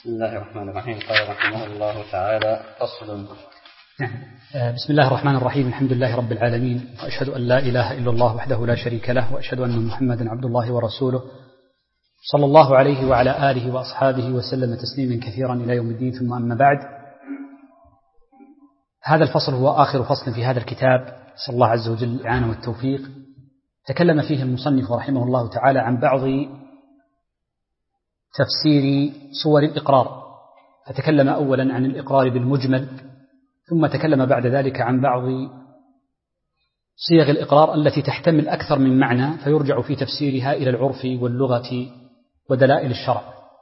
بسم الله الرحمن الرحيم. قال رحمه الله تعالى: فصل. بسم الله الرحمن الرحيم. الحمد لله رب العالمين، وأشهد أن لا إله إلا الله وحده لا شريك له، وأشهد أن محمدا عبد الله ورسوله صلى الله عليه وعلى آله وأصحابه وسلم تسليما كثيرا إلى يوم الدين. ثم أما بعد، هذا الفصل هو آخر فصل في هذا الكتاب، صلى الله عز وجل الإعانة والتوفيق. تكلم فيه المصنف رحمه الله تعالى عن بعض تفسير صور الإقرار، فتكلم أولا عن الإقرار بالمجمل، ثم تكلم بعد ذلك عن بعض صيغ الإقرار التي تحتمل أكثر من معنى، فيرجع في تفسيرها إلى العرف واللغة ودلائل الشرع.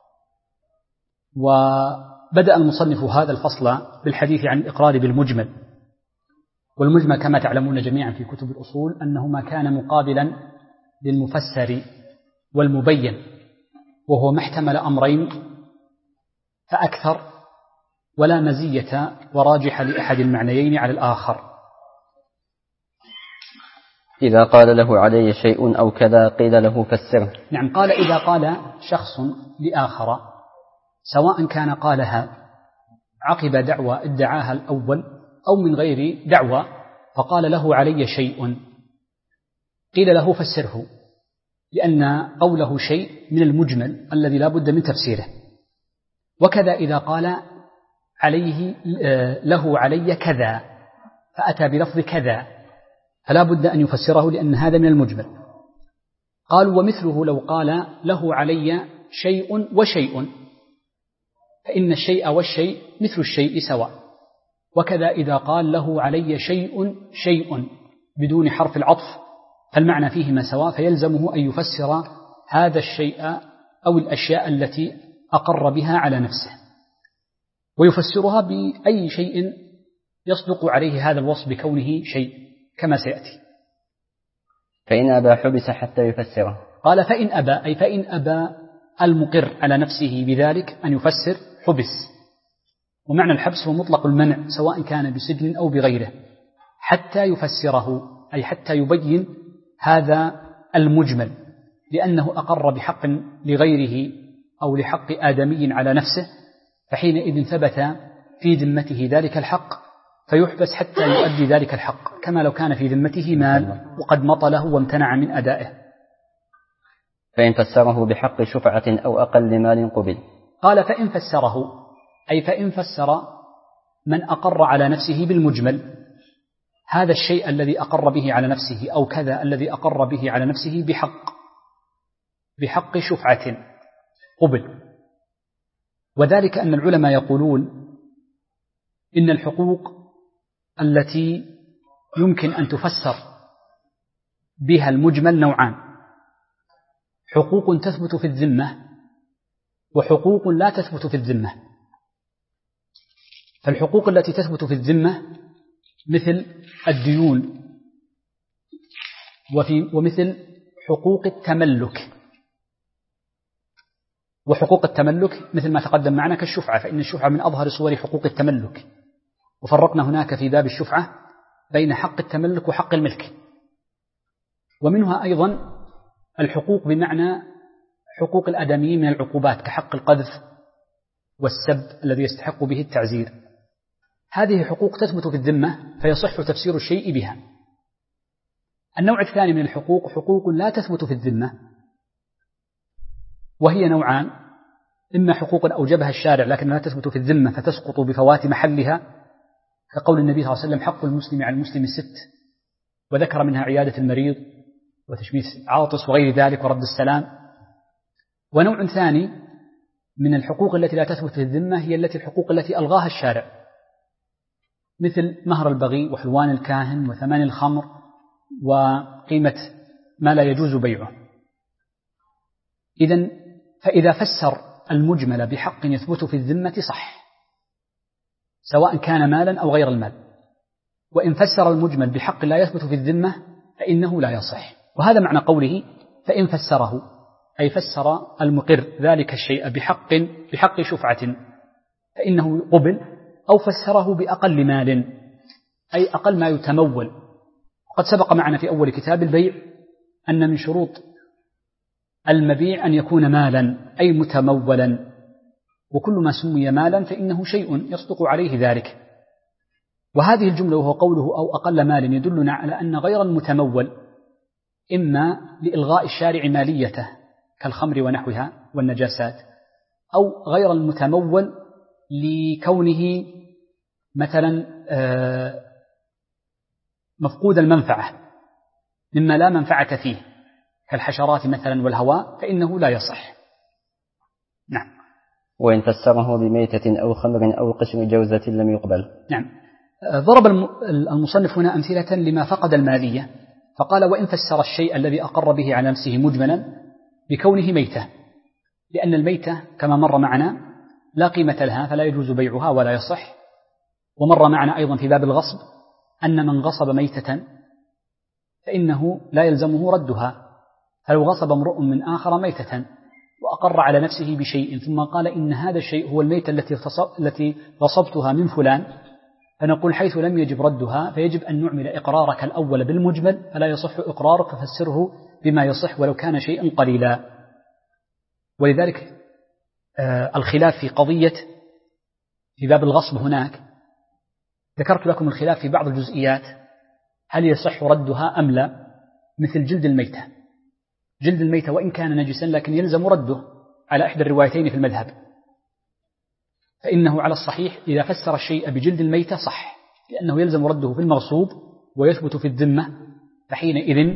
وبدأ المصنف هذا الفصل بالحديث عن الإقرار بالمجمل. والمجمل كما تعلمون جميعا في كتب الأصول أنه ما كان مقابلا للمفسر والمبين، وهو ما احتمل أمرين فأكثر، ولا مزية وراجح لأحد المعنيين على الآخر. إذا قال له علي شيء أو كذا قيل له فسره. نعم، قال إذا قال شخص لآخر، سواء كان قالها عقب دعوى ادعاها الأول أو من غير دعوى، فقال له علي شيء، قيل له فسره، لأن قوله شيء من المجمل الذي لا بد من تفسيره. وكذا إذا قال له علي كذا فأتى بلفظ كذا، فلا بد أن يفسره لأن هذا من المجمل. قالوا ومثله لو قال له علي شيء وشيء، فإن الشيء والشيء مثل الشيء سواء. وكذا إذا قال له علي شيء بدون حرف العطف، فالمعنى فيهما سواء، فيلزمه أن يفسر هذا الشيء أو الأشياء التي أقر بها على نفسه، ويفسرها بأي شيء يصدق عليه هذا الوصف بكونه شيء كما سيأتي. فإن أبى حبس حتى يفسره. قال فإن أبى، أي فإن أبى المقر على نفسه بذلك أن يفسر حبس. ومعنى الحبس هو مطلق المنع سواء كان بسجن أو بغيره، حتى يفسره، أي حتى يبين هذا المجمل، لأنه أقر بحق لغيره أو لحق آدمي على نفسه، فحينئذ ثبت في ذمته ذلك الحق، فيحبس حتى يؤدي ذلك الحق، كما لو كان في ذمته مال وقد مطله وامتنع من أدائه. فإن فسره بحق شفعة أو أقل مال قبل. قال فإن فسره، أي فإن فسر من أقر على نفسه بالمجمل هذا الشيء الذي أقر به على نفسه أو كذا الذي أقر به على نفسه بحق شفعة قبل. وذلك أن العلماء يقولون إن الحقوق التي يمكن أن تفسر بها المجمل نوعان: حقوق تثبت في الذمة وحقوق لا تثبت في الذمة. فالحقوق التي تثبت في الذمة مثل الديون، ومثل حقوق التملك. وحقوق التملك مثل ما تقدم معنا كالشفعة، فإن الشفعة من أظهر صور حقوق التملك، وفرقنا هناك في باب الشفعة بين حق التملك وحق الملك. ومنها أيضا الحقوق بمعنى حقوق الآدميين من العقوبات، كحق القذف والسب الذي يستحق به التعزير. هذه حقوق تثبت في الذمة فيصح تفسير الشيء بها. النوع الثاني من الحقوق حقوق لا تثبت في الذمة، وهي نوعان: إما حقوق أوجبها الشارع لكن لا تثبت في الذمة فتسقط بفوات محلها، كقول النبي صلى الله عليه وسلم حق المسلم على المسلم 6، وذكر منها عيادة المريض وتشميت عاطس وغير ذلك ورد السلام. ونوع ثاني من الحقوق التي لا تثبت في الذمة هي الحقوق التي ألغاها الشارع، مثل مهر البغي وحلوان الكاهن وثمان الخمر وقيمة ما لا يجوز بيعه. فإذا فسر المجمل بحق يثبت في الذمة صح، سواء كان مالا أو غير المال. وإن فسر المجمل بحق لا يثبت في الذمة فإنه لا يصح. وهذا معنى قوله فإن فسره، أي فسر المقر ذلك الشيء بحق شفعة فإنه قبل، أو فسره بأقل مال، أي أقل ما يتمول. وقد سبق معنا في أول كتاب البيع أن من شروط المبيع أن يكون مالا أي متمولا، وكل ما سمي مالا فإنه شيء يصدق عليه ذلك. وهذه الجملة وهو قوله أو أقل مال يدلنا على أن غير المتمول إما لإلغاء الشارع ماليته كالخمر ونحوها والنجاسات، أو غير المتمول لكونه مثلا مفقود المنفعة مما لا منفعة فيه كالحشرات مثلا والهواء، فإنه لا يصح. نعم. وإن فسره بميتة أو خمر أو قشر جوزة لم يقبل. نعم. ضرب المصنف هنا أمثلة لما فقد المالية، فقال وإن فسر الشيء الذي أقر به على نفسه مجملا بكونه ميتة، لأن الميتة كما مر معنا لا قيمة لها فلا يجوز بيعها ولا يصح. ومر معنا أيضا في باب الغصب أن من غصب ميتة فإنه لا يلزمه ردها، فلو غصب امرؤ من آخر ميتة وأقر على نفسه بشيء ثم قال إن هذا الشيء هو الميتة التي غصبتها من فلان، فنقول حيث لم يجب ردها فيجب أن نعمل إقرارك الأول بالمجمل، فلا يصح إقرارك ففسره بما يصح ولو كان شيئا قليلا. ولذلك الخلاف في قضية في باب الغصب هناك ذكرت لكم الخلاف في بعض الجزئيات، هل يصح ردها أم لا؟ مثل جلد الميتة، جلد الميتة وإن كان نجسا لكن يلزم رده على إحدى الروايتين في المذهب، فإنه على الصحيح إذا فسر الشيء بجلد الميتة صح، لأنه يلزم رده في المغصوب ويثبت في الذمة، فحينئذ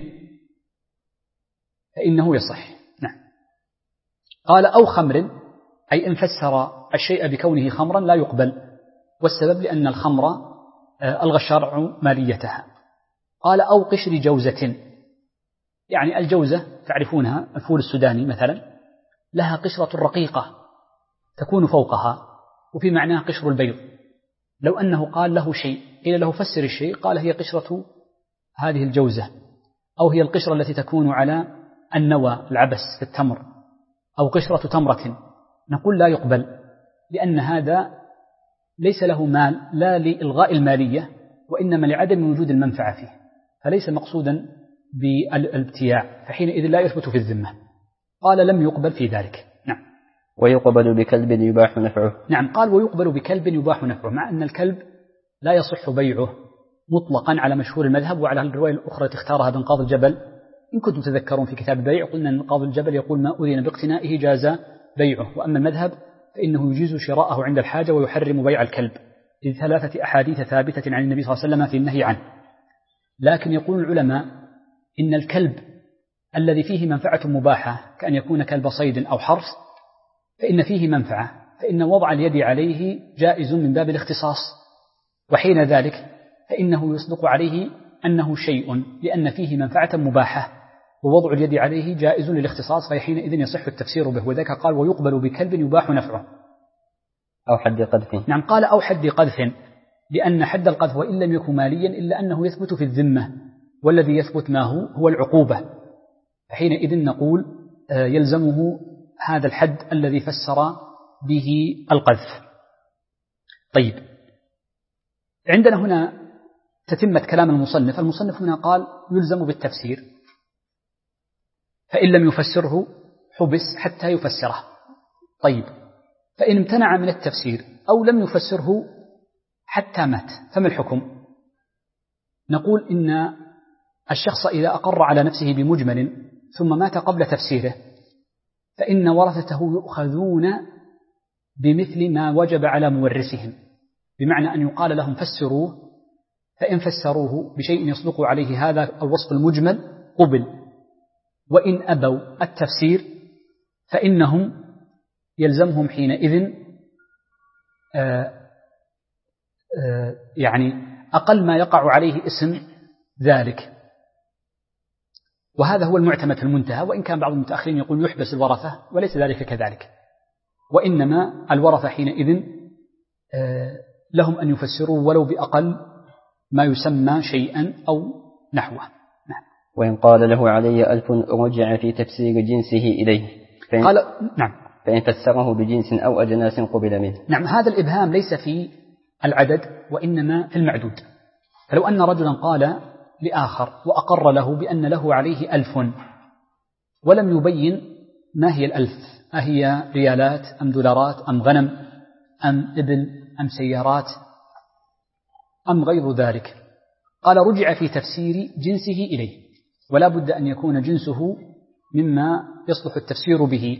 فإنه يصح. نعم. قال أو خمر، أي إن فسر الشيء بكونه خمرا لا يقبل، والسبب لأن الخمر ألغى الشرع ماليتها. قال أو قشر جوزة، يعني الجوزة تعرفونها الفول السوداني مثلا لها قشرة رقيقة تكون فوقها وفي معناها قشر البيض، لو أنه قال له شيء قيل له فسر الشيء قال هي قشرة هذه الجوزة، أو هي القشرة التي تكون على النوى العبس في التمر، أو قشرة تمرة، نقول لا يقبل، لأن هذا ليس له مال لا لإلغاء المالية وإنما لعدم وجود المنفعة فيه، فليس مقصودا بالابتياع، فحينئذ لا يثبت في الذمة. قال لم يقبل في ذلك. نعم. ويقبل بكلب يباح نفعه. نعم. قال ويقبل بكلب يباح نفعه، مع أن الكلب لا يصح بيعه مطلقا على مشهور المذهب وعلى الرواية الأخرى اختارها ابن قاضي الجبل. إن كنتم تذكرون في كتاب البيع قلنا أن قاضي الجبل يقول ما أذن باقتنائه جاز بيعه، وأما المذهب فإنه يجيز شراءه عند الحاجة ويحرم بيع الكلب، لثلاثة أحاديث ثابتة عن النبي صلى الله عليه وسلم في النهي عنه. لكن يقول العلماء إن الكلب الذي فيه منفعة مباحة كأن يكون كلب صيد أو حرث فإن فيه منفعة، فإن وضع اليد عليه جائز من باب الاختصاص، وحين ذلك فإنه يصدق عليه أنه شيء لأن فيه منفعة مباحة، ووضع اليد عليه جائز للاختصاص، فحينئذ يصح التفسير به. وذلك قال ويقبل بكلب يباح نفعه. أو حد قذف. نعم. قال أو حد قذف، لأن حد القذف وإن لم يكن ماليا إلا أنه يثبت في الذمة، والذي يثبت ما هو العقوبة، فحينئذ نقول يلزمه هذا الحد الذي فسر به القذف. طيب، عندنا هنا تتمة كلام المصنف. المصنف هنا قال يلزم بالتفسير، فإن لم يفسره حبس حتى يفسره. طيب، فإن امتنع من التفسير أو لم يفسره حتى مات فما الحكم؟ نقول إن الشخص إذا أقر على نفسه بمجمل ثم مات قبل تفسيره فإن ورثته يؤخذون بمثل ما وجب على مورثهم، بمعنى أن يقال لهم فسروه، فإن فسروه بشيء يصدق عليه هذا الوصف المجمل قبل، وإن أبوا التفسير فإنهم يلزمهم حينئذ يعني أقل ما يقع عليه اسم ذلك. وهذا هو المعتمد في المنتهى، وإن كان بعض المتأخرين يقول يحبس الورثة، وليس ذلك كذلك، وإنما الورثة حينئذ لهم أن يفسروا ولو بأقل ما يسمى شيئا أو نحوه. نعم. وإن قال له علي 1000 رجع في تفسير جنسه إليه، قال نعم، فإن فسره بجنس أو أجناس قبل منه. نعم. هذا الإبهام ليس في العدد وإنما في المعدود. فلو أن رجلا قال لآخر وأقر له بأن له عليه 1000 ولم يبين ما هي 1000 أهي ريالات أم دولارات أم غنم أم إبل أم سيارات أم غير ذلك؟ قال رجع في تفسير جنسه إليه، ولا بد أن يكون جنسه مما يصلح التفسير به،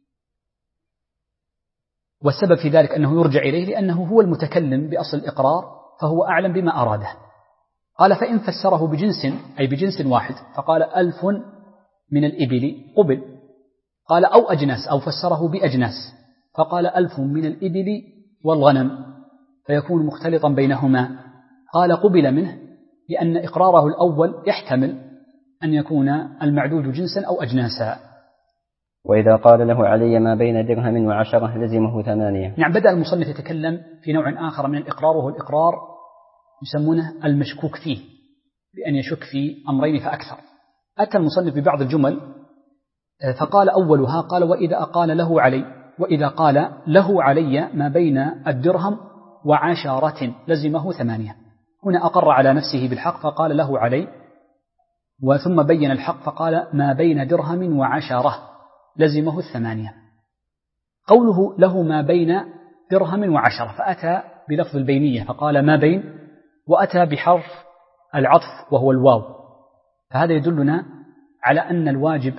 والسبب في ذلك أنه يرجع إليه لأنه هو المتكلم بأصل الإقرار فهو أعلم بما أراده. قال فإن فسره بجنس أي بجنس واحد فقال 1000 من الإبل قبل. قال أو أجناس أو فسره بأجناس فقال 1000 من الإبل والغنم فيكون مختلطا بينهما. قال قبل منه لأن إقراره الأول يحتمل أن يكون المعدود جنسا أو أجناسا. وإذا قال له علي ما بين درهم و10 لزمه 8. نعم، بدأ المصنف يتكلم في نوع آخر من الإقرار، وهو الإقرار يسمونه المشكوك فيه، بأن يشك في أمرين فأكثر. أتى المصنف ببعض الجمل فقال أولها قال وإذا قال له علي ما بين الدرهم و10 لزمه 8. هنا أقر على نفسه بالحق فقال له علي، وثم بين الحق فقال ما بين درهم و10 لزمه 8. قوله له ما بين درهم و10 فأتى بلفظ البينية فقال ما بين، وأتى بحرف العطف وهو الواو، فهذا يدلنا على أن الواجب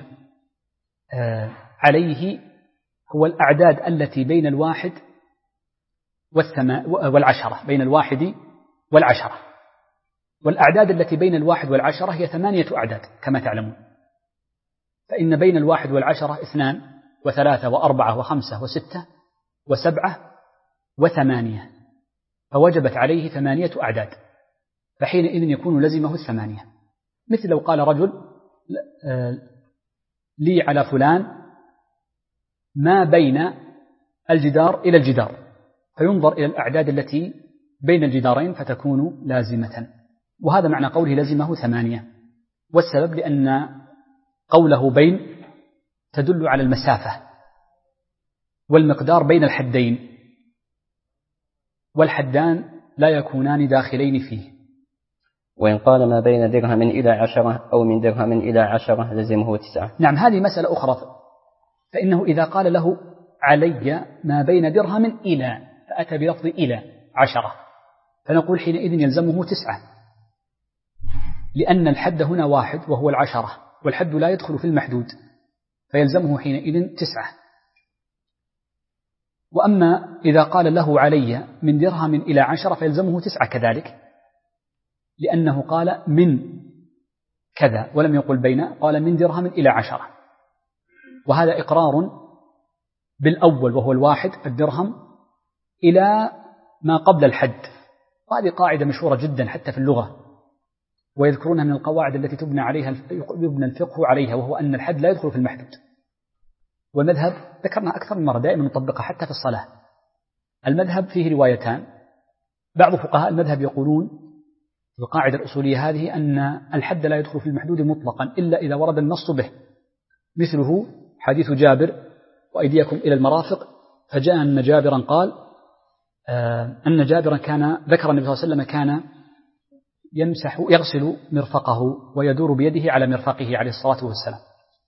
عليه هو الأعداد التي بين 1 و10، بين 1 و10، والأعداد التي بين 1 و10 هي 8 أعداد كما تعلمون، فإن بين 1 و10 2 و3 و4 و5 و6 و7 و8، فوجبت عليه 8 أعداد، فحينئذ يكون لزمه 8. مثل لو قال رجل لي على فلان ما بين الجدار إلى الجدار، فينظر إلى الأعداد التي بين الجدارين فتكون لازمة، وهذا معنى قوله لزمه 8. والسبب لأن قوله بين تدل على المسافة والمقدار بين الحدين، والحدان لا يكونان داخلين فيه. وإن قال ما بين درهم إلى 10 أو من درهم إلى 10 لزمه 9. نعم، هذه مسألة أخرى، فإنه إذا قال له علي ما بين درهم إلى فأتى بلفظ إلى 10 فنقول حينئذ يلزمه 9، لأن الحد هنا 1 وهو 10، والحد لا يدخل في المحدود فيلزمه حينئذ 9. وأما إذا قال له علي من درهم إلى 10 فيلزمه 9 كذلك، لأنه قال من كذا ولم يقل بين، قال من درهم إلى 10، وهذا إقرار بالأول وهو 1 الدرهم إلى ما قبل الحد. وهذه قاعدة مشهورة جدا حتى في اللغة، ويذكرونها من القواعد التي يبنى الفقه عليها، وهو أن الحد لا يدخل في المحدود. والمذهب ذكرنا أكثر من مرة دائما نطبقها حتى في الصلاة. المذهب فيه روايتان، بعض فقهاء المذهب يقولون القاعدة الأصولية هذه أن الحد لا يدخل في المحدود مطلقا إلا إذا ورد النص به، مثله حديث جابر وأيديكم إلى المرافق، فجاء أن جابرا قال أن جابرا كان ذكر النبي صلى الله عليه وسلم كان يغسل مرفقه ويدور بيده على مرفقه عليه الصلاة والسلام.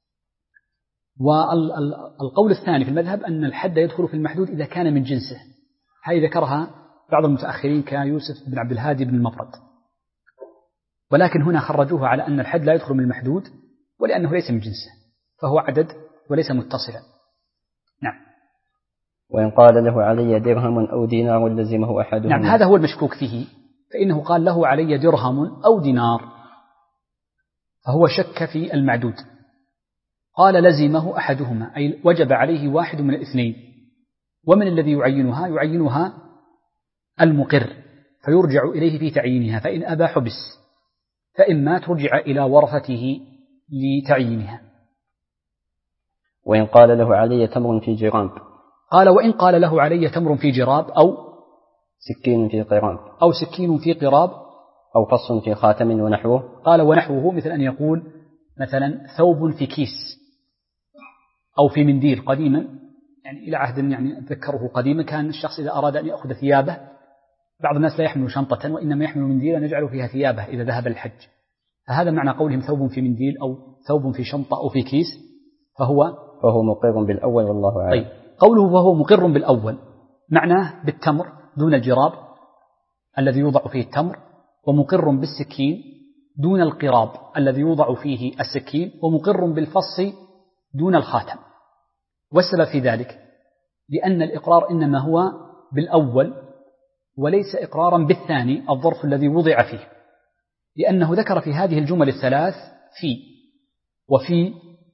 والقول الثاني في المذهب أن الحد يدخل في المحدود إذا كان من جنسه، هذه ذكرها بعض المتأخرين كيوسف بن عبد الهادي بن المفرد، ولكن هنا خرجوه على أن الحد لا يدخل من المحدود ولأنه ليس من جنسه فهو عدد وليس متصلا. نعم. وإن قال له علي درهم أو دينار لزمه أحدهما. نعم، هذا هو المشكوك فيه، فإنه قال له علي درهم أو دينار فهو شك في المعدود. قال لزمه أحدهما أي وجب عليه واحد من الاثنين، ومن الذي يعينها المقر فيرجع إليه في تعيينها، فإن أبى حبس، فإن مات رجع إلى ورثته لتعيينها. وإن قال له علي تمر في جراب. قال وإن قال له علي تمر في جراب أو سكين في قراب أو سكين في قراب أو فص في خاتم ونحوه. قال ونحوه مثل أن يقول مثلا ثوب في كيس أو في منديل. قديما يعني إلى عهد يعني أتذكره قديما كان الشخص إذا أراد أن يأخذ ثيابه، بعض الناس لا يحمل شنطة وإنما يحمل منديلا يجعل فيها ثيابه إذا ذهب الحج، فهذا معنى قولهم ثوب في منديل أو ثوب في شنطة أو في كيس، فهو فهو مقر بالأول والله أعلم. طيب، قوله وهو مقر بالأول معناه بالتمر دون الجراب الذي يوضع فيه التمر، ومقر بالسكين دون القراب الذي يوضع فيه السكين، ومقر بالفص دون الخاتم. والسبب في ذلك لأن الإقرار إنما هو بالأول وليس إقرارا بالثاني الظرف الذي وضع فيه، لأنه ذكر في هذه الجمل الثلاث في وفي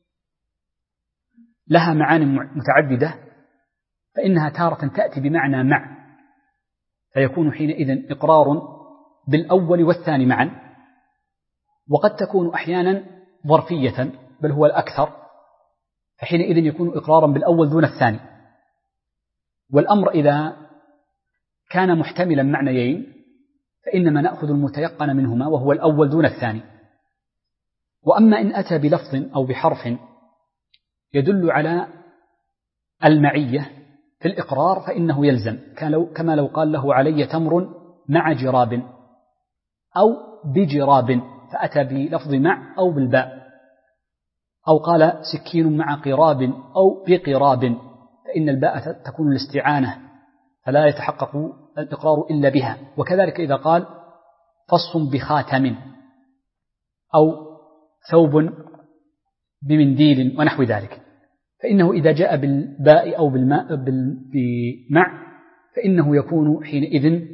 لها معاني متعددة، فإنها تارة تأتي بمعنى مع، فيكون حينئذ إقرار بالأول والثاني معا، وقد تكون أحيانا ظرفية بل هو الأكثر، فحينئذ يكون إقرارا بالأول دون الثاني. والأمر إذا كان محتملا معنيين فإنما نأخذ المتيقن منهما وهو الأول دون الثاني. وأما إن أتى بلفظ أو بحرف يدل على المعية في الإقرار فإنه يلزم، كما لو قال له علي تمر مع جراب أو بجراب، فأتى بلفظ مع أو بالباء، أو قال سكين مع قراب أو بقراب، فإن الباء تكون الاستعانة فلا يتحقق الإقرار إلا بها. وكذلك إذا قال فص بخاتم أو ثوب بمنديل ونحو ذلك، فإنه إذا جاء بالباء أو بمع فإنه يكون حينئذ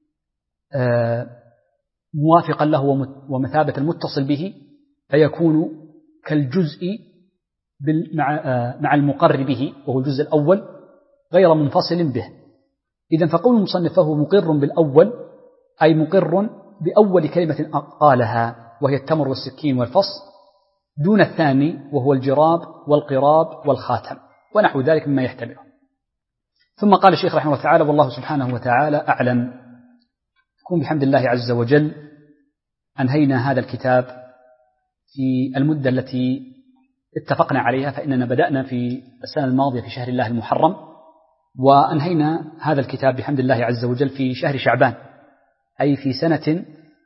موافقا له ومثابة المتصل به، فيكون كالجزء مع المقر به وهو الجزء الأول غير منفصل به. إذن فقول المصنف فهو مقر بالأول أي مقر بأول كلمة قالها وهي التمر والسكين والفص، دون الثاني وهو الجراب والقراب والخاتم ونحو ذلك مما يحتمله. ثم قال الشيخ رحمه الله تعالى: والله سبحانه وتعالى أعلم. يكون بحمد الله عز وجل أنهينا هذا الكتاب في المدة التي اتفقنا عليها، فإننا بدأنا في السنة الماضية في شهر الله المحرم، وأنهينا هذا الكتاب بحمد الله عز وجل في شهر شعبان، أي في 1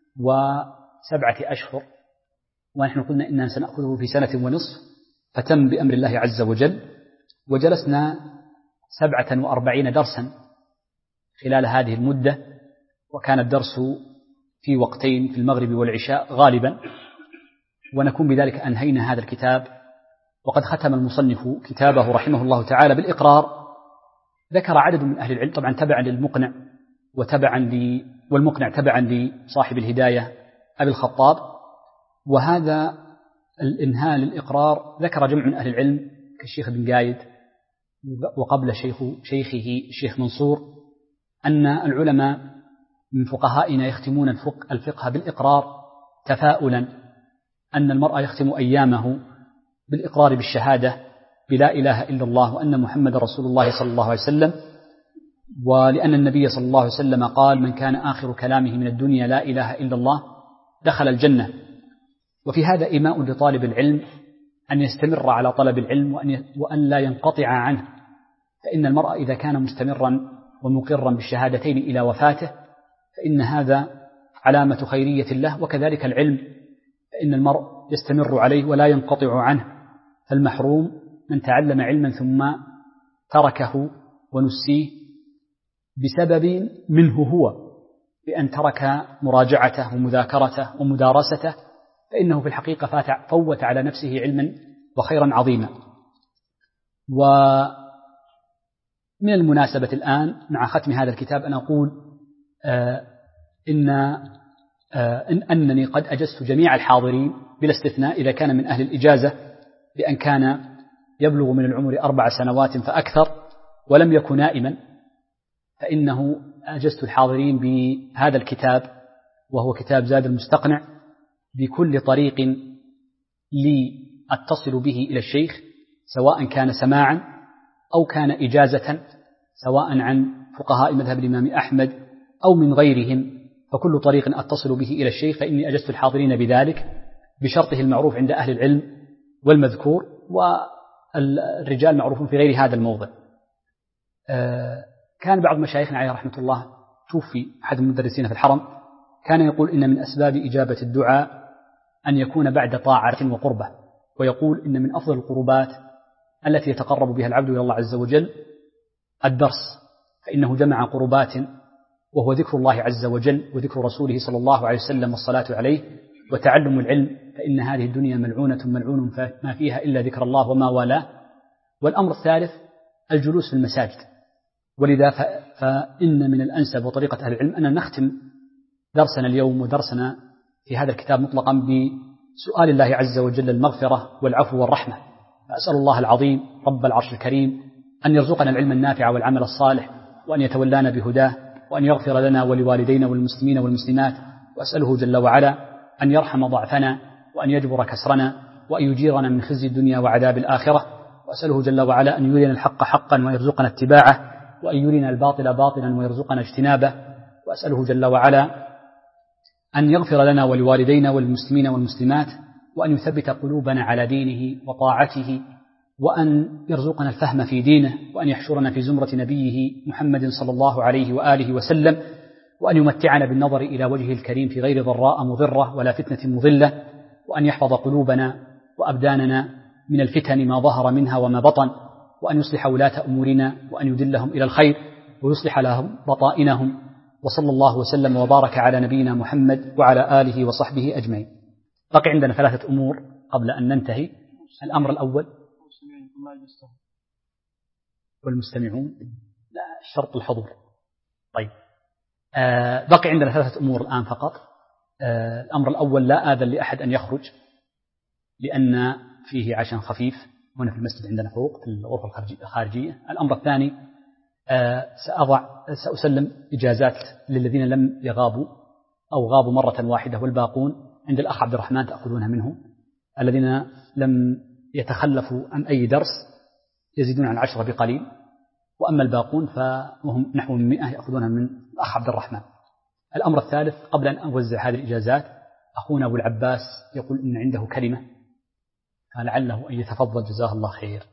و7 أشهر، ونحن قلنا إننا سنأخذه في 1 ونصف، فتم بأمر الله عز وجل. وجلسنا 47 درسا خلال هذه المدة، وكان الدرس في وقتين في المغرب والعشاء غالبا، ونكون بذلك أنهينا هذا الكتاب. وقد ختم المصنف كتابه رحمه الله تعالى بالإقرار. ذكر عدد من أهل العلم طبعا تبعا للمقنع والمقنع تبعا لصاحب الهداية أبي الخطاب، وهذا الإنهاء للإقرار ذكر جمع من أهل العلم كالشيخ بن قايد وقبل شيخه الشيخ منصور أن العلماء من فقهائنا يختمون الفقه بالإقرار تفاؤلا أن المرء يختم أيامه بالإقرار بالشهادة بلا إله إلا الله وأن محمد رسول الله صلى الله عليه وسلم، ولأن النبي صلى الله عليه وسلم قال: من كان آخر كلامه من الدنيا لا إله إلا الله دخل الجنة. وفي هذا إيماء لطالب العلم أن يستمر على طلب العلم وأن لا ينقطع عنه، فإن المرء إذا كان مستمرا ومقرا بالشهادتين إلى وفاته فإن هذا علامة خيرية له. وكذلك العلم فإن المرء يستمر عليه ولا ينقطع عنه، فالمحروم من تعلم علما ثم تركه ونسيه بسبب منه هو، بأن ترك مراجعته ومذاكرته ومدارسته، فإنه في الحقيقة فوت على نفسه علما وخيرا عظيما. ومن المناسبة الآن مع ختم هذا الكتاب أن أقول أنني قد أجزت جميع الحاضرين بلا استثناء إذا كان من أهل الإجازة بأن كان يبلغ من العمر 4 سنوات فأكثر ولم يكن نائما، فإنه أجزت الحاضرين بهذا الكتاب وهو كتاب زاد المستقنع بكل طريق لي أتصل به إلى الشيخ، سواء كان سماعا أو كان إجازة، سواء عن فقهاء مذهب الإمام أحمد أو من غيرهم، فكل طريق أتصل به إلى الشيخ فإني أجزت الحاضرين بذلك بشرطه المعروف عند أهل العلم والمذكور، والرجال معروفون في غير هذا الموضع. كان بعض مشايخنا عليه رحمة الله توفي أحد المدرسين في الحرم، كان يقول إن من أسباب إجابة الدعاء أن يكون بعد طاعة وقربة، ويقول إن من أفضل القربات التي يتقرب بها العبد إلى الله عز وجل الدرس، فإنه جمع قربات وهو ذكر الله عز وجل وذكر رسوله صلى الله عليه وسلم والصلاة عليه وتعلم العلم، فإن هذه الدنيا ملعونة ملعون ما فيها إلا ذكر الله وما والاه. والأمر الثالث الجلوس في المساجد، ولذا فإن من الأنسب وطريقة أهل العلم أن نختم درسنا اليوم ودرسنا في هذا الكتاب مطلقا بسؤال الله عز وجل المغفرة والعفو والرحمة. فأسأل الله العظيم رب العرش الكريم أن يرزقنا العلم النافع والعمل الصالح، وأن يتولانا بهداه، وأن يغفر لنا ولوالدينا والمسلمين والمسلمات. وأسأله جل وعلا أن يرحم ضعفنا، وأن يجبر كسرنا، وأن يجيرنا من خزي الدنيا وعذاب الآخرة. وأسأله جل وعلا أن يرينا الحق حقا ويرزقنا اتباعه، وأن يرينا الباطل باطلا ويرزقنا اجتنابه. وأسأله جل وعلا أن يغفر لنا ولوالدينا والمسلمين والمسلمات، وأن يثبت قلوبنا على دينه وطاعته، وأن يرزقنا الفهم في دينه، وأن يحشرنا في زمرة نبيه محمد صلى الله عليه وآله وسلم، وأن يمتعنا بالنظر إلى وجهه الكريم في غير ضراء مضرة ولا فتنة مضلة، وأن يحفظ قلوبنا وأبداننا من الفتن ما ظهر منها وما بطن، وأن يصلح ولاة أمورنا، وأن يدلهم إلى الخير ويصلح لهم بطائنهم. وصلى الله وسلم وبارك على نبينا محمد وعلى آله وصحبه أجمعين. بقي عندنا 3 أمور قبل أن ننتهي. الأمر الأول والمستمعون لا شرط الحضور. طيب بقي عندنا 3 أمور الآن فقط. الأمر الأول لا آذن لأحد أن يخرج، لأن فيه عشاء خفيف هنا في المسجد عندنا فوق في الغرفة الخارجية. الأمر الثاني سأسلم إجازات للذين لم يغابوا أو غابوا مرة واحدة، والباقون عند الأخ عبد الرحمن تأخذونها منه. الذين لم يتخلفوا عن أي درس يزيدون عن 10 بقليل، وأما الباقون فهم نحو من 100 يأخذونها من الأخ عبد الرحمن. الأمر الثالث قبل أن أوزع هذه الإجازات، أخونا أبو العباس يقول إن عنده كلمة، فلعله أن يتفضل جزاه الله خير.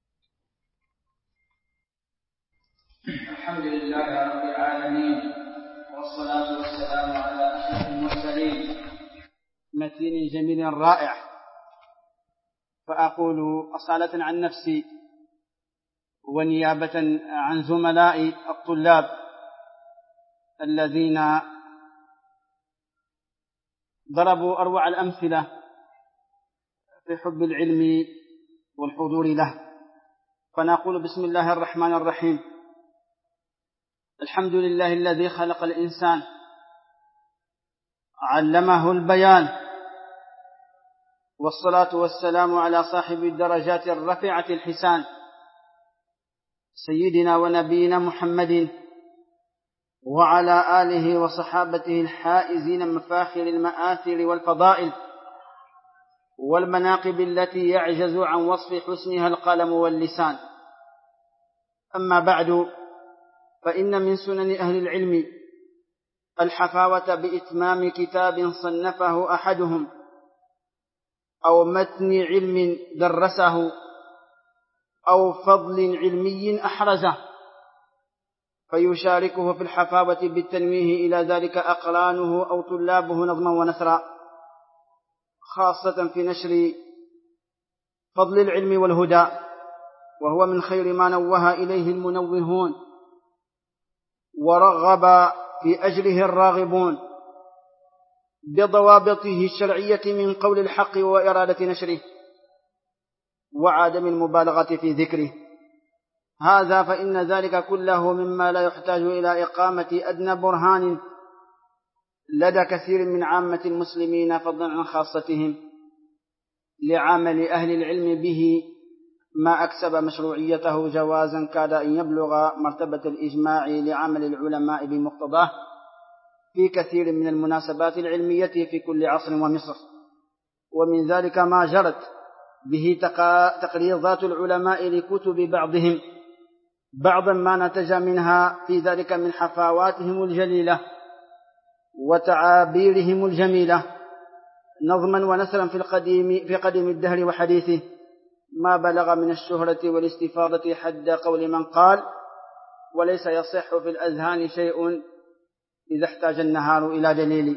الحمد لله رب العالمين، والصلاة والسلام على أشرف المرسلين، متين جميل رائع. فأقول أصالة عن نفسي ونيابة عن زملائي الطلاب الذين ضربوا أروع الأمثلة في حب العلم والحضور له، فنقول بسم الله الرحمن الرحيم. الحمد لله الذي خلق الإنسان علمه البيان، والصلاة والسلام على صاحب الدرجات الرفيعة الحسان سيدنا ونبينا محمد، وعلى آله وصحابته الحائزين مفاخر المآثر والفضائل والمناقب التي يعجز عن وصف حسنها القلم واللسان. أما بعد، فإن من سنن أهل العلم الحفاوة بإتمام كتاب صنفه أحدهم أو متن علم درسه أو فضل علمي أحرزه، فيشاركه في الحفاوة بالتنويه إلى ذلك أقرانه أو طلابه نظما ونثرا، خاصة في نشر فضل العلم والهدى، وهو من خير ما نوه إليه المنوهون ورغب في أجله الراغبون، بضوابطه الشرعية من قول الحق وإرادة نشره وعدم المبالغة في ذكره. هذا فإن ذلك كله مما لا يحتاج إلى إقامة أدنى برهان لدى كثير من عامة المسلمين فضلا عن خاصتهم لعمل أهل العلم به، ما أكسب مشروعيته جوازا كاد أن يبلغ مرتبة الإجماع لعمل العلماء بمقتضاه في كثير من المناسبات العلمية في كل عصر ومصر. ومن ذلك ما جرت به تقريضات العلماء لكتب بعضهم بعضا ما نتج منها في ذلك من حفاواتهم الجليلة وتعابيرهم الجميلة نظما ونثرا في قديم الدهر وحديثه، ما بلغ من الشهرة والاستفاضة حد قول من قال: وليس يصح في الأذهان شيء إذا احتاج النهار إلى دليل.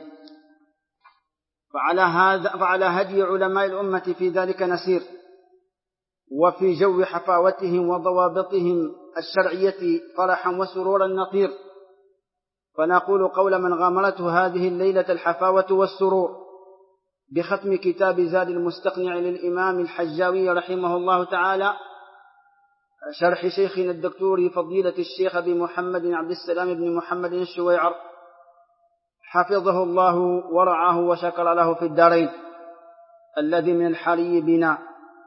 فعلى هدي علماء الأمة في ذلك نسير، وفي جو حفاوتهم وضوابطهم الشرعية فرحا وسرورا نطير، فنقول قول من غامرته هذه الليلة الحفاوة والسرور بختم كتاب زاد المستقنع للإمام الحجاوي رحمه الله تعالى، شرح شيخنا الدكتور فضيلة الشيخ أبي محمد عبد السلام بن محمد الشويعر حفظه الله ورعاه وشكر له في الدارين، الذي من الحري بنا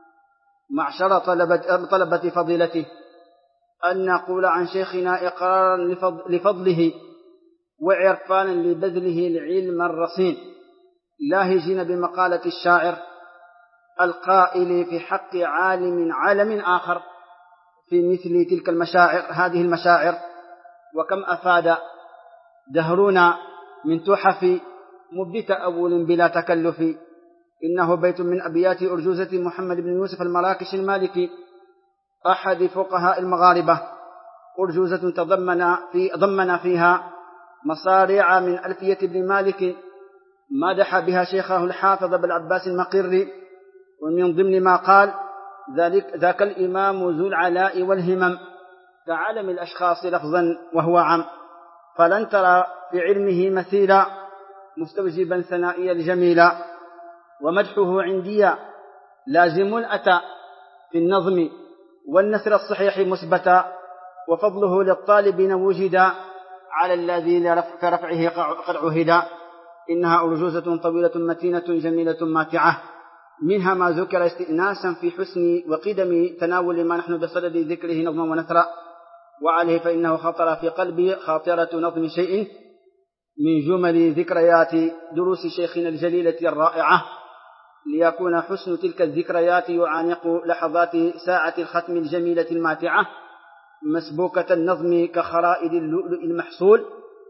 معشر طلبة فضيلته أن نقول عن شيخنا إقرارا لفضله وعرفانا لبذله العلم الرصين، لاهجين بمقالة الشاعر القائل في حق عالم آخر في مثل تلك هذه المشاعر: وكم أفاد دهرنا من تحف مبدي تأول بلا تكلف، إنه بيت من أبيات أرجوزة محمد بن يوسف المراكش المالكي أحد فقهاء المغاربة. أرجوزة ضمن فيها مصارع من ألفية ابن مالك مدح بها شيخه الحافظ أبو العباس المقري، ومن ضمن ما قال: ذاك الإمام ذو العلاء والهمم كعالم الأشخاص لفظا وهو عام، فلن ترى في علمه مثيلا مستوجبا ثنائي الجميلا، ومدحه عندي لازم أتى في النظم والنثر الصحيح مثبتا، وفضله للطالبين وجد على الذي لرفعه قد عهدا. إنها أرجوزة طويلة متينة جميلة ماتعة، منها ما ذكر استئناسا في حسن وقدم تناول ما نحن بصدد ذكره نظما ونثرا، وعليه فإنه خطر في قلبي خاطرة نظم شيء من جمل ذكريات دروس شيخنا الجليلة الرائعة، ليكون حسن تلك الذكريات يعانق لحظات ساعة الختم الجميلة الماتعة مسبوكة النظم كخرائد اللؤلؤ المحصول،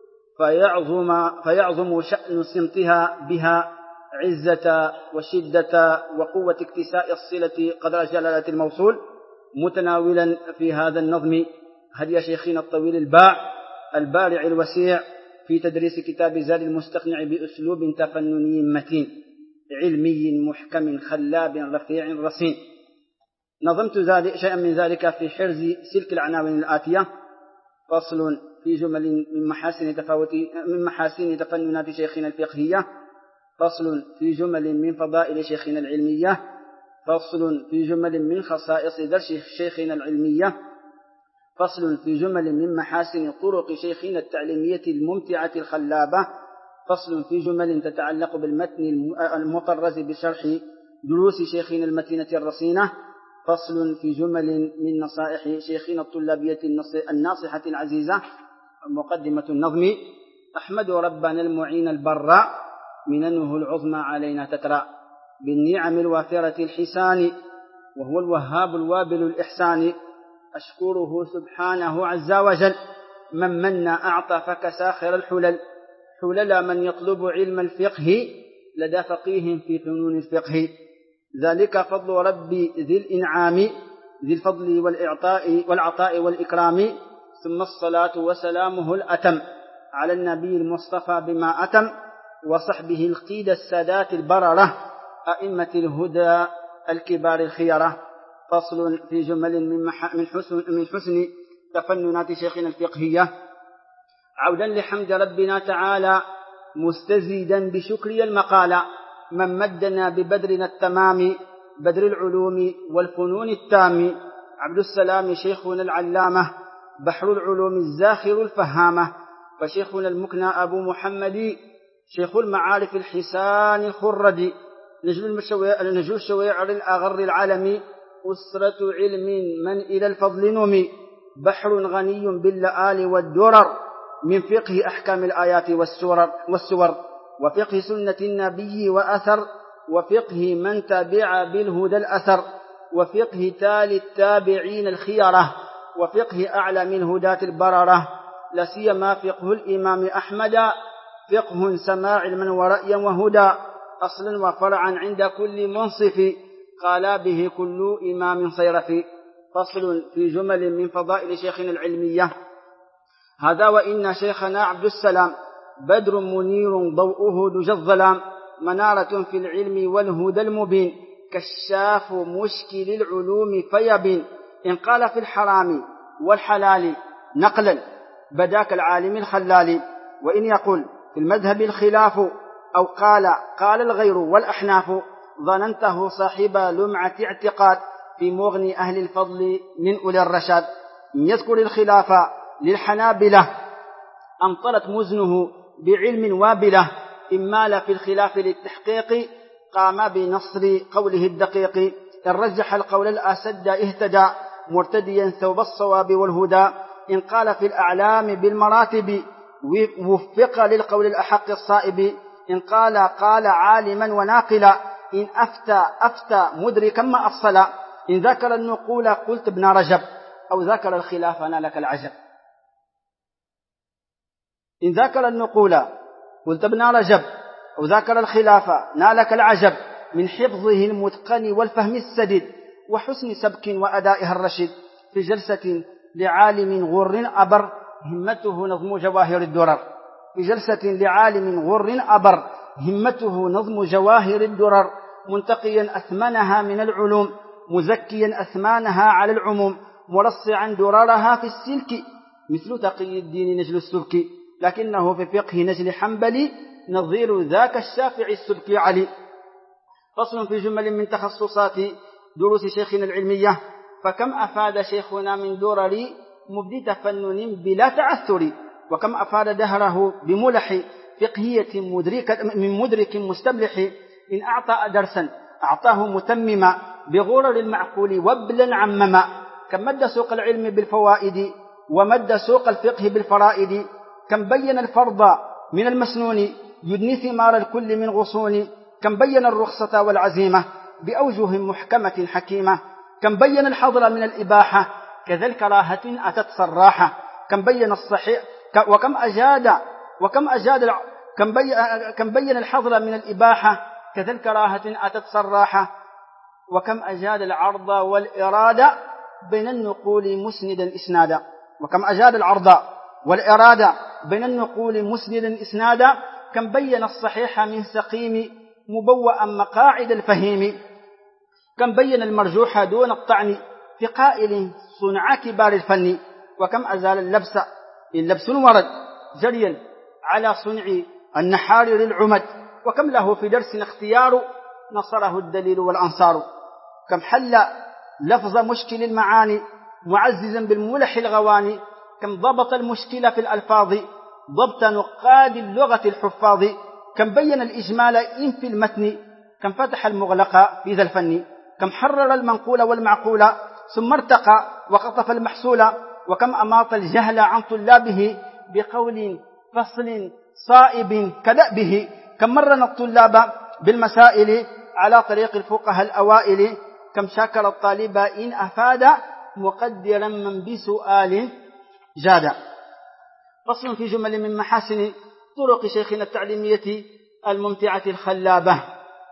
فيعظم شأن صمتها بها عزة وشدة وقوة اكتساء الصلة قدر جلالة الموصول، متناولا في هذا النظم هدي شيخنا الطويل البارع الوسيع في تدريس كتاب زاد المستقنع بأسلوب تفنني متين علمي محكم خلاب رفيع رصين. نظمت شيئا من ذلك في حرز سلك العناوين الآتية: فصل في جمل من محاسن تفننات شيخنا الفقهية، فصل في جمل من فضائل شيخنا العلمية، فصل في جمل من خصائص درس شيخنا العلمية، فصل في جمل من محاسن طرق شيخنا التعليمية الممتعة الخلابة، فصل في جمل تتعلق بالمتن المطرز بشرح دروس شيخنا المتينة الرصينة، فصل في جمل من نصائح شيخنا الطلابية الناصحة العزيزة. مقدمة النظم: أحمد ربنا المعين البراء مننه العظمى علينا تترى بالنعم الوافرة الحسان، وهو الوهاب الوابل الإحسان، أشكره سبحانه عز وجل من أعطى فكسى خير الحلل، حلل من يطلب علم الفقه لدى فقيه في فنون الفقه، ذلك فضل ربي ذي الإنعام ذي الفضل والعطاء والإكرام، ثم الصلاة وسلامه الأتم على النبي المصطفى بما أتم، وصحبه القيد السادات البررة أئمة الهدى الكبار الخيرة. فصل في جمل من حسن تفننات شيخنا الفقهية: عودا لحمد ربنا تعالى مستزيدا بشكري المقالة، من مدنا ببدرنا التمام بدر العلوم والفنون التام، عبد السلام شيخنا العلامة بحر العلوم الزاخر الفهامة، فشيخنا المكنى أبو محمد شيخ المعارف الحسان الخرد، نجل الشويعر الأغر العالمي، أسرة علم من إلى الفضل نمي، بحر غني باللآل والدرر، من فقه أحكام الآيات والسور، وفقه سنة النبي وأثر، وفقه من تبع بالهدى الأثر، وفقه تالي التابعين الخيرة، وفقه أعلم الهداة البررة، لسيما فقه الإمام أحمد فقه سماع علما ورأيا وهدى، أصلا وفرعا عند كل منصف قال به كل إمام صيرف. فصل في جمل من فضائل شيخنا العلمية: هذا وإن شيخنا عبد السلام بدر منير ضوءه دجى الظلام، منارة في العلم والهدى المبين، كشاف مشكل العلوم فيبن إن قال في الحرام والحلال نقلا بداك العالم الخلال وإن يقول في المذهب الخلاف أو قال الغير والأحناف ظننته صاحب لمعة اعتقاد في مغني أهل الفضل من أولي الرشاد يذكر الخلاف للحنابلة أمطلت مزنه بعلم وابلة إن مال في الخلاف للتحقيق قام بنصر قوله الدقيق إن رجح القول الأسد اهتدى مرتديا ثوب الصواب والهدى إن قال في الأعلام بالمراتب وفق للقول الأحق الصائب إن قال عالما وناقلا إن أفتى مدركا ما أفصل إن ذكر النقول قلت ابن رجب أو ذكر الخلاف نالك العجب إن ذكر النقول قلت ابن رجب أو ذكر الخلاف نالك العجب من حفظه المتقن والفهم السديد وحسن سبك وأدائها الرشيد في جلسة لعالم غر أبر همته نظم جواهر الدرر في جلسة لعالم غر أبر همته نظم جواهر الدرر منتقيا أثمنها من العلوم مزكيا أثمانها على العموم مرصعا دررها في السلك مثل تقي الدين نجل السلك لكنه في فقه نجل حنبلي نظير ذاك الشافعي السلكي علي. فصل في جمل من تخصصات دروس شيخنا العلمية فكم أفاد شيخنا من درر مبدي تفنن بلا تعثر وكم أفاد دهره بملح فقهية من مدرك مستبلح إن أعطى درسا أعطاه متمما بغرر المعقول وبلا عمما كم مد سوق العلم بالفوائد ومد سوق الفقه بالفرائد كم بين الفرض من المسنون يدني ثمار الكل من غصون كم بين الرخصة والعزيمة بأوجه محكمة حكيمة كم بين الحظر من الإباحة كذا الكراهة أتت صراحة كم بين الصحيح كم بين الحظر من الإباحة كذا الكراهة أتت صراحة وكم أجاد العرض والإرادة بين النقول مسندا إسنادا وكم أجاد العرض والإرادة بين النقول مسندا إسنادا كم بين الصحيح من سقيم مبوأ مقاعد الفهيم كم بين المرجوح دون الطعن في قائل صنع كبار الفن وكم أزال اللبس ورد جريا على صنع النحار للعمد وكم له في درس اختيار نصره الدليل والأنصار كم حل لفظ مشكل المعاني معززا بالملح الغواني كم ضبط المشكل في الألفاظ ضبط نقاد اللغة الحفاظ كم بين الإجمال إن في المتن كم فتح المغلق في ذا الفن كم حرر المنقول والمعقول ثم ارتقى وقطف المحصول وكم أماط الجهل عن طلابه بقول فصل صائب كدأبه كم مرن الطلاب بالمسائل على طريق الفقهاء الأوائل كم شاكر الطالب إن أفاد مقدرا من بسؤال جاد. فصل في جمل من محاسن طرق شيخنا التعليمية الممتعة الخلابة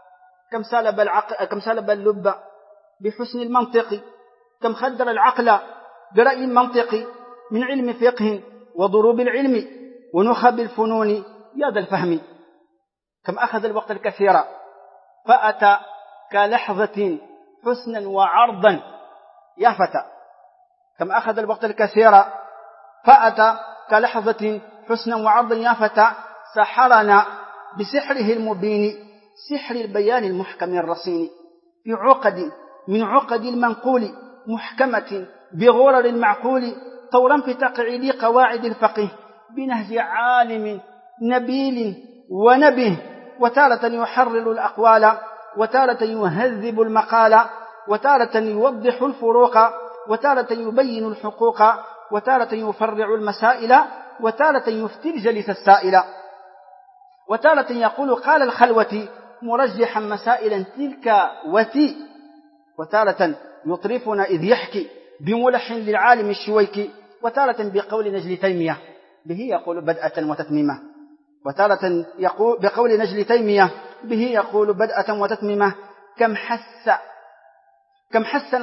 كم سلب اللب بحسن المنطق كم خدر العقل برأي منطقي من علم فقه وضروب العلم ونخب الفنون يا ذا الفهم كم أخذ الوقت الكثير فأتى كلحظة حسنا وعرضا يا فتى كم أخذ الوقت الكثير فأتى كلحظة حسنا وعرضا يا فتى سحرنا بسحره المبين سحر البيان المحكم الرصين في عقد من عقد المنقول محكمة بغرر المعقول طورا في تقعيد قواعد الفقه بنهج عالم نبيل ونبه وتارة يحرر الأقوال وتارة يهذب المقال وتارة يوضح الفروق وتارة يبين الحقوق وتارة يفرع المسائل وتارة يفتي الجليس السائل وتارة يقول قال الخلوة مرجحا مسائلا تلك وتي وتارة يطرفنا إذ يحكي بملح للعالم الشويكي وتارة بقول نجل تيمية به يقول بدءة وتتميمة وتارة يقول بقول نجل تيمية به يقول بدءة وتتميمة كم حسن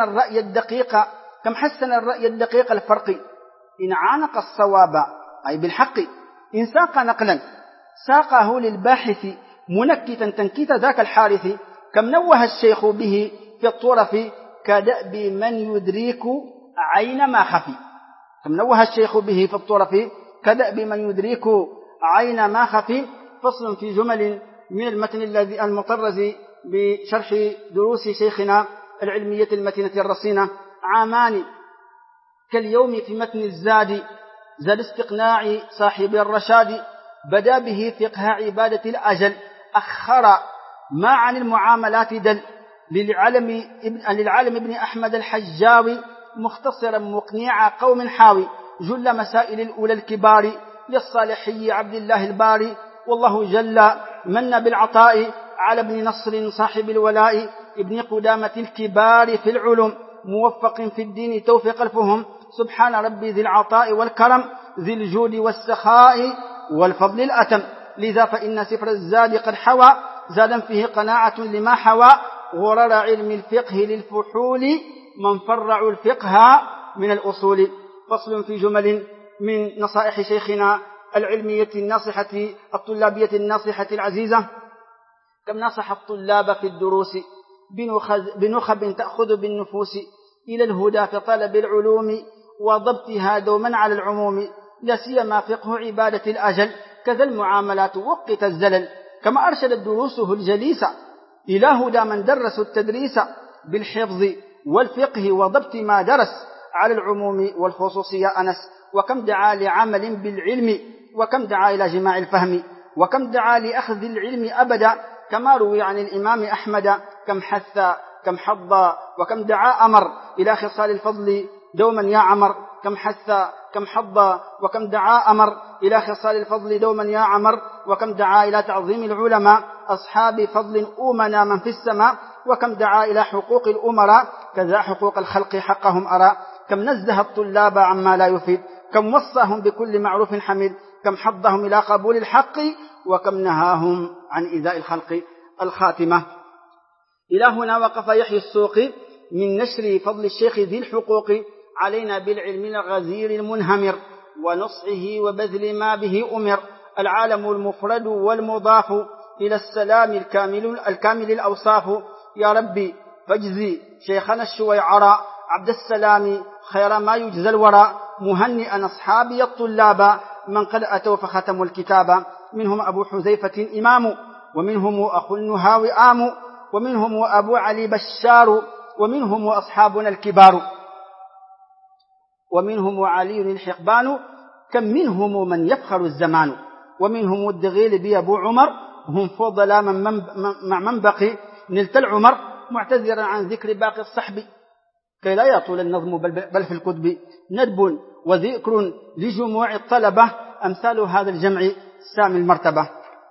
الرأي الدقيق الفرق إن عانق الصواب أي بالحق إن ساق نقلا ساقه للباحث منكتا تنكيت ذاك الحارث كم نوه الشيخ به في الطرف كدأب من يدرك عين ما خفي. كم نوه الشيخ به في الطرف كدأب من يدرك عين ما خفي. فصل في جمل من المتن الذي المطرز بشرح دروس شيخنا العلمية المتينة الرصينة. عامان كاليوم في متن الزاد زاد استقناع صاحب الرشاد، بدا به فقه عبادة الأجل، أخر ما عن المعاملات دل، للعالم ابن أحمد الحجاوي، مختصرا مقنع قوم حاوي، جل مسائل الأولى الكبار، للصالحي عبد الله الباري. والله جل من بالعطاء على ابن نصر صاحب الولاء، ابن قدامة الكبار في العلوم، موفق في الدين توفيق الفهم. سبحان ربي ذي العطاء والكرم، ذي الجود والسخاء والفضل الأتم. لذا فإن سفر الزاد قد حوى زادا فيه قناعة لما حوى، غرر علم الفقه للفحول، من فرع الفقه من الأصول. فصل في جمل من نصائح شيخنا العلمية الناصحة الطلابية الناصحة العزيزة. كم نصح الطلاب في الدروس بنخب تأخذ بالنفوس، إلى الهدى في طلب العلوم، وضبطها دوما على العموم، لا سيما فقه عبادة الأجل، كذا المعاملات وقت الزلل. كما أرشدت دروسه الجليسة إلى هدى من درسوا التدريس، بالحفظ والفقه وضبط ما درس، على العموم والخصوصية أنس. وكم دعا لعمل بالعلم، وكم دعا إلى جماع الفهم، وكم دعا لأخذ العلم أبدا، كما روي عن الإمام أحمد. كم حث كم حض وكم دعا أمر، إلى خصال الفضل دوما يا عمر. كم حث كم حض وكم دعا أمر، إلى خصال الفضل دوما يا عمر. وكم دعا إلى تعظيم العلماء، أصحاب فضل أومنا من في السماء. وكم دعا إلى حقوق الأمراء، كذا حقوق الخلق حقهم أرى. كم نزه الطلاب عما لا يفيد، كم وصاهم بكل معروف حميد. كم حضهم إلى قبول الحق، وكم نهاهم عن إيذاء الخلق. الخاتمة. إلى هنا وقف يحيى السوقي من نشر فضل الشيخ ذي الحقوق علينا بالعلم الغزير المنهمر، ونصحه وبذل ما به أمر. العالم المفرد والمضاف إلى السلام الكامل الأوصاف. يا ربي فاجزي شيخنا الشويعراء عبد السلام خير ما يجزى الوراء، مهنئا أصحابي الطلاب من قد أتوا فختموا الكتاب. منهم أبو حذيفة إمام، ومنهم أخو النهاوي آم، ومنهم أبو علي بشار، ومنهم أصحابنا الكبار، ومنهم علي الحقبان. كم منهم من يفخر الزمان، ومنهم الدغيل بي أبو عمر، هم فضلا مع من بقي نلت العمر. معتذرا عن ذكر باقي الصحب كي لا يطول النظم، بل في الكتب ندب وذكر لجموع الطلبة، أمثال هذا الجمع سامي المرتبة.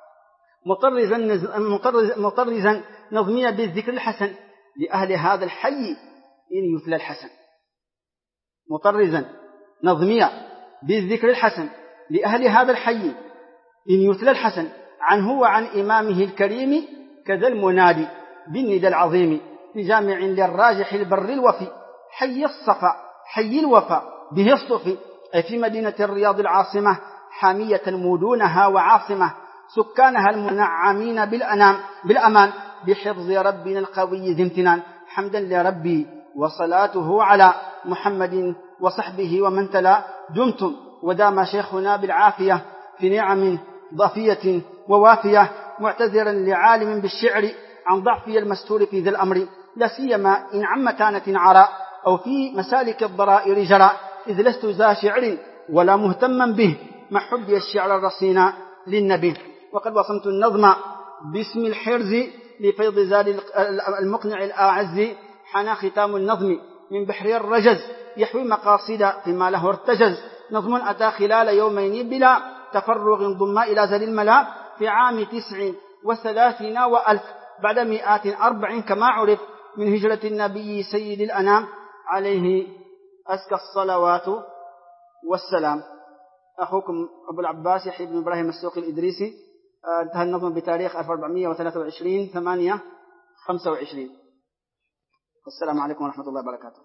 مطرزا نظميا بالذكر الحسن لأهل هذا الحي إن يثلى الحسن. مطرزا نظميا بالذكر الحسن لأهل هذا الحي إن يثلى الحسن، عنه وعن إمامه الكريم، كذا المنادي بالندى العظيم، بجامع للراجح البر الوفي، حي الصفا حي الوفا به الصفي، أي في مدينة الرياض العاصمة، حامية مدونها وعاصمة، سكانها المنعمين بالأمان، بحفظ ربنا القوي ذي امتنان. حمدا لربي وصلاته على محمد وصحبه ومن تلا. دمتم ودام شيخنا بالعافية في نعم ضافية ووافية، معتذرا لعالم بالشعر عن ضعفي المستور في ذا الأمر، لا سيما إن عم تانة عراء، أو في مسالك الضرائر جراء، إذ لست ذا شعر ولا مهتما به، مع حبي الشعر الرصين للنبي. وقد وصمت النظم باسم الحرز لفيض زاد المقنع الأعز، حان ختام النظم من بحر الرجز، يحوي مقاصد فيما له ارتجز. نظم أتى خلال يومين بلا تفرغ، ضم إلى زاد الملا في عام 39 وألف، بعد 104 كما عرف، من هجرة النبي سيد الأنام عليه أزكى الصلوات والسلام. أخوكم أبو العباس يحيى بن إبراهيم السوقي الإدريسي. انتهى النظم بتاريخ 1423/8/25. والسلام عليكم ورحمة الله وبركاته.